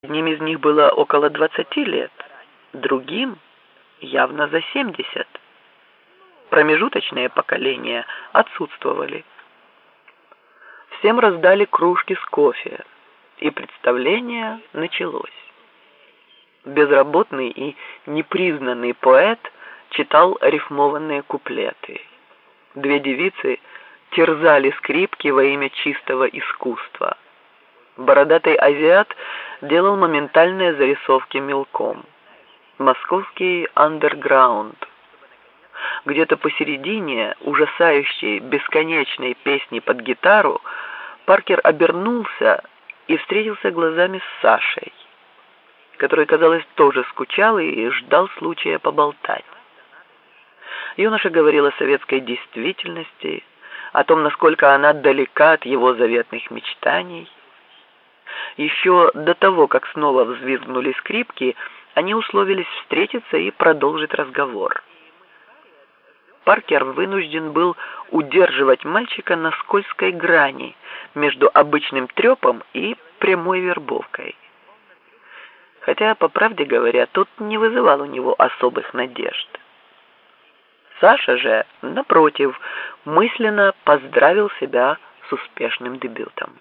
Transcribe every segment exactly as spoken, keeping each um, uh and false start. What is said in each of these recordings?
Одним из них было около двадцати лет, другим явно за семьдесят. Промежуточные поколения отсутствовали. Всем раздали кружки с кофе, и представление началось. Безработный и непризнанный поэт читал рифмованные куплеты. Две девицы терзали скрипки во имя чистого искусства. Бородатый азиат делал моментальные зарисовки мелком. Московский андерграунд. Где-то посередине ужасающей бесконечной песни под гитару Паркер обернулся и встретился глазами с Сашей, который, казалось, тоже скучал и ждал случая поболтать. Юноша говорил о советской действительности, о том, насколько она далека от его заветных мечтаний. Еще до того, как снова взвизгнули скрипки, они условились встретиться и продолжить разговор. Паркер вынужден был удерживать мальчика на скользкой грани между обычным трепом и прямой вербовкой. Хотя, по правде говоря, тот не вызывал у него особых надежд. Саша же, напротив, мысленно поздравил себя с успешным дебютом.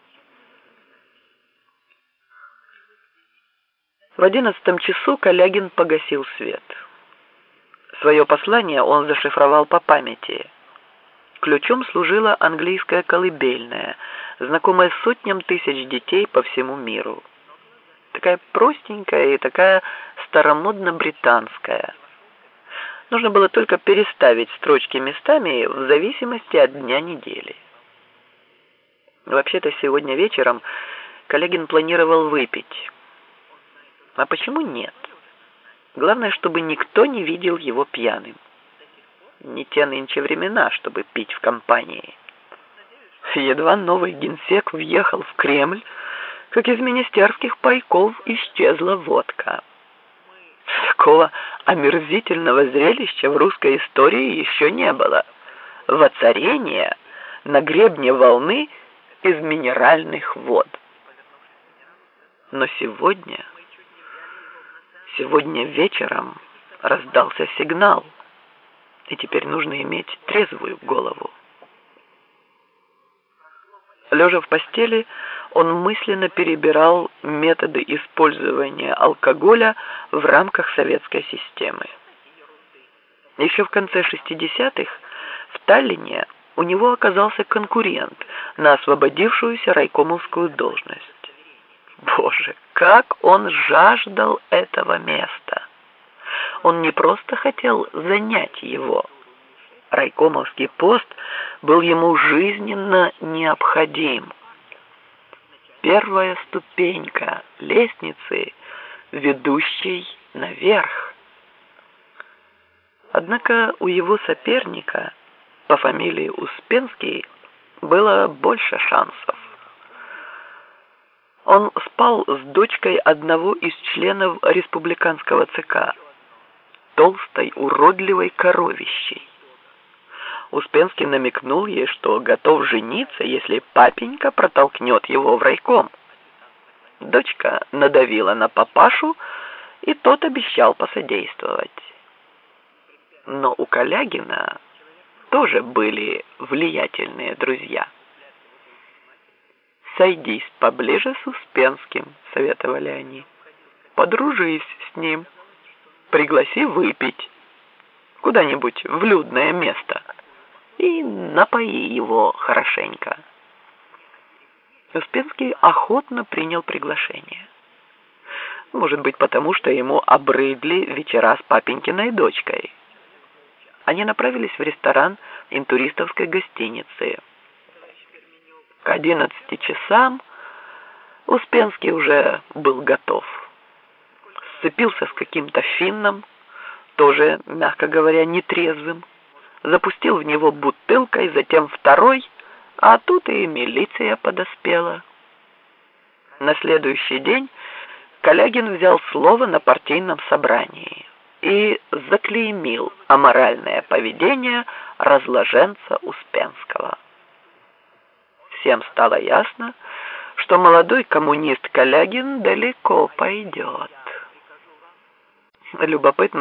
В одиннадцатом часу Калягин погасил свет. Свое послание он зашифровал по памяти. Ключом служила английская колыбельная, знакомая сотням тысяч детей по всему миру. Такая простенькая и такая старомодно-британская. Нужно было только переставить строчки местами в зависимости от дня недели. Вообще-то сегодня вечером Калягин планировал выпить. А почему нет? Главное, чтобы никто не видел его пьяным. Не те нынче времена, чтобы пить в компании. Едва новый генсек въехал в Кремль, как из министерских пайков исчезла водка. Такого омерзительного зрелища в русской истории еще не было. Воцарение на гребне волны из минеральных вод. Но сегодня... Сегодня вечером раздался сигнал, и теперь нужно иметь трезвую голову. Лежа в постели, он мысленно перебирал методы использования алкоголя в рамках советской системы. Еще в конце шестидесятых в Таллине у него оказался конкурент на освободившуюся райкомовскую должность. Боже, как он жаждал этого места! Он не просто хотел занять его. Райкомовский пост был ему жизненно необходим. Первая ступенька лестницы, ведущей наверх. Однако у его соперника по фамилии Успенский было больше шансов. Он спал с дочкой одного из членов республиканского ЦК, толстой, уродливой коровищей. Успенский намекнул ей, что готов жениться, если папенька протолкнет его в райком. Дочка надавила на папашу, и тот обещал посодействовать. Но у Калягина тоже были влиятельные друзья. «Сойдись поближе с Успенским», — советовали они. «Подружись с ним, пригласи выпить куда-нибудь в людное место и напои его хорошенько». Успенский охотно принял приглашение. Может быть, потому что ему обрыдли вечера с папенькиной дочкой. Они направились в ресторан интуристовской гостиницы. К одиннадцати часам Успенский уже был готов. Сцепился с каким-то финном, тоже, мягко говоря, нетрезвым, запустил в него бутылкой, затем второй, а тут и милиция подоспела. На следующий день Калягин взял слово на партийном собрании и заклеймил аморальное поведение разложенца Успенского. Всем стало ясно, что молодой коммунист Калягин далеко пойдет. Любопытно,